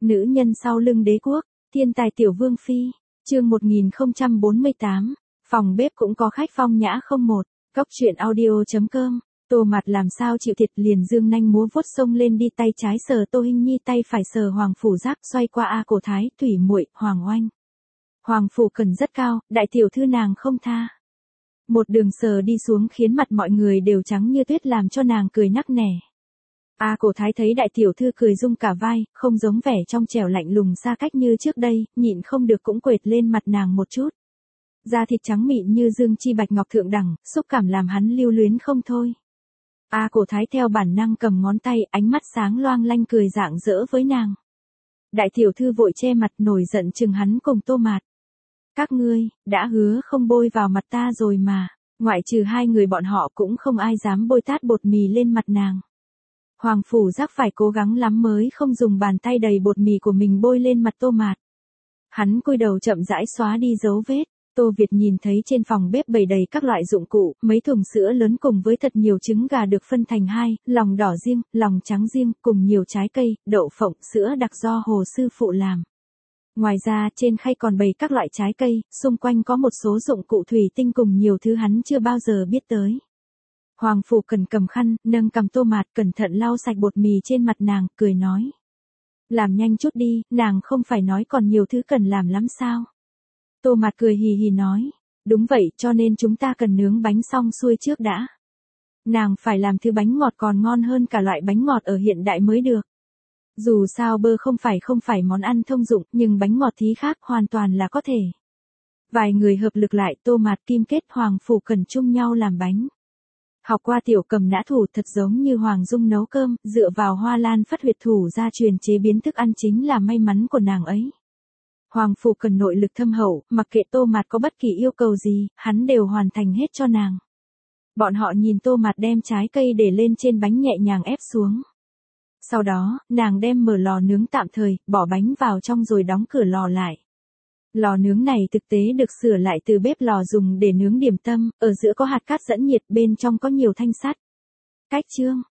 Nữ nhân sau lưng đế quốc, thiên tài tiểu vương phi, chương 1048, phòng bếp cũng có khách phong nhã không một, góc truyện audio.com, Tô Mạt làm sao chịu thiệt liền dương nanh múa vuốt xông lên đi tay trái sờ Tô Hinh Nhi tay phải sờ Hoàng Phủ Giác xoay qua A Cổ Thái, Thủy Muội, Hoàng Oanh. Hoàng Phủ Cần rất cao, đại tiểu thư nàng không tha. Một đường sờ đi xuống khiến mặt mọi người đều trắng như tuyết làm cho nàng cười nắc nẻ. A Cổ Thái thấy đại tiểu thư cười rung cả vai, không giống vẻ trong trẻo lạnh lùng xa cách như trước đây, nhịn không được cũng quệt lên mặt nàng một chút. Da thịt trắng mịn như dương chi bạch ngọc thượng đẳng, xúc cảm làm hắn lưu luyến không thôi. A Cổ Thái theo bản năng cầm ngón tay, ánh mắt sáng loang lanh cười rạng rỡ với nàng. Đại tiểu thư vội che mặt nổi giận chừng hắn cùng Tô Mạt. Các ngươi, đã hứa không bôi vào mặt ta rồi mà, ngoại trừ hai người bọn họ cũng không ai dám bôi tát bột mì lên mặt nàng. Hoàng Phủ Giác phải cố gắng lắm mới không dùng bàn tay đầy bột mì của mình bôi lên mặt Tô Mạt. Hắn cúi đầu chậm rãi xóa đi dấu vết. Tô Việt nhìn thấy trên phòng bếp bày đầy các loại dụng cụ, mấy thùng sữa lớn cùng với thật nhiều trứng gà được phân thành hai, lòng đỏ riêng, lòng trắng riêng, cùng nhiều trái cây, đậu phộng, sữa đặc do Hồ sư phụ làm. Ngoài ra, trên khay còn bày các loại trái cây, xung quanh có một số dụng cụ thủy tinh cùng nhiều thứ hắn chưa bao giờ biết tới. Hoàng Phủ Cần cầm khăn, nâng cầm Tô Mạt cẩn thận lau sạch bột mì trên mặt nàng, cười nói. Làm nhanh chút đi, nàng không phải nói còn nhiều thứ cần làm lắm sao? Tô Mạt cười hì hì nói. Đúng vậy, cho nên chúng ta cần nướng bánh xong xuôi trước đã. Nàng phải làm thứ bánh ngọt còn ngon hơn cả loại bánh ngọt ở hiện đại mới được. Dù sao bơ không phải món ăn thông dụng, nhưng bánh ngọt thí khác hoàn toàn là có thể. Vài người hợp lực lại, Tô Mạt Kim Kết Hoàng Phủ Cần chung nhau làm bánh. Học qua tiểu cầm nã thủ thật giống như Hoàng Dung nấu cơm, dựa vào Hoa Lan Phất huyệt thủ gia truyền chế biến thức ăn chính là may mắn của nàng ấy. Hoàng Phủ Cần nội lực thâm hậu, mặc kệ Tô Mạt có bất kỳ yêu cầu gì, hắn đều hoàn thành hết cho nàng. Bọn họ nhìn Tô Mạt đem trái cây để lên trên bánh nhẹ nhàng ép xuống. Sau đó, nàng đem mở lò nướng tạm thời, bỏ bánh vào trong rồi đóng cửa lò lại. Lò nướng này thực tế được sửa lại từ bếp lò dùng để nướng điểm tâm, ở giữa có hạt cát dẫn nhiệt, bên trong có nhiều thanh sắt. Cách chương,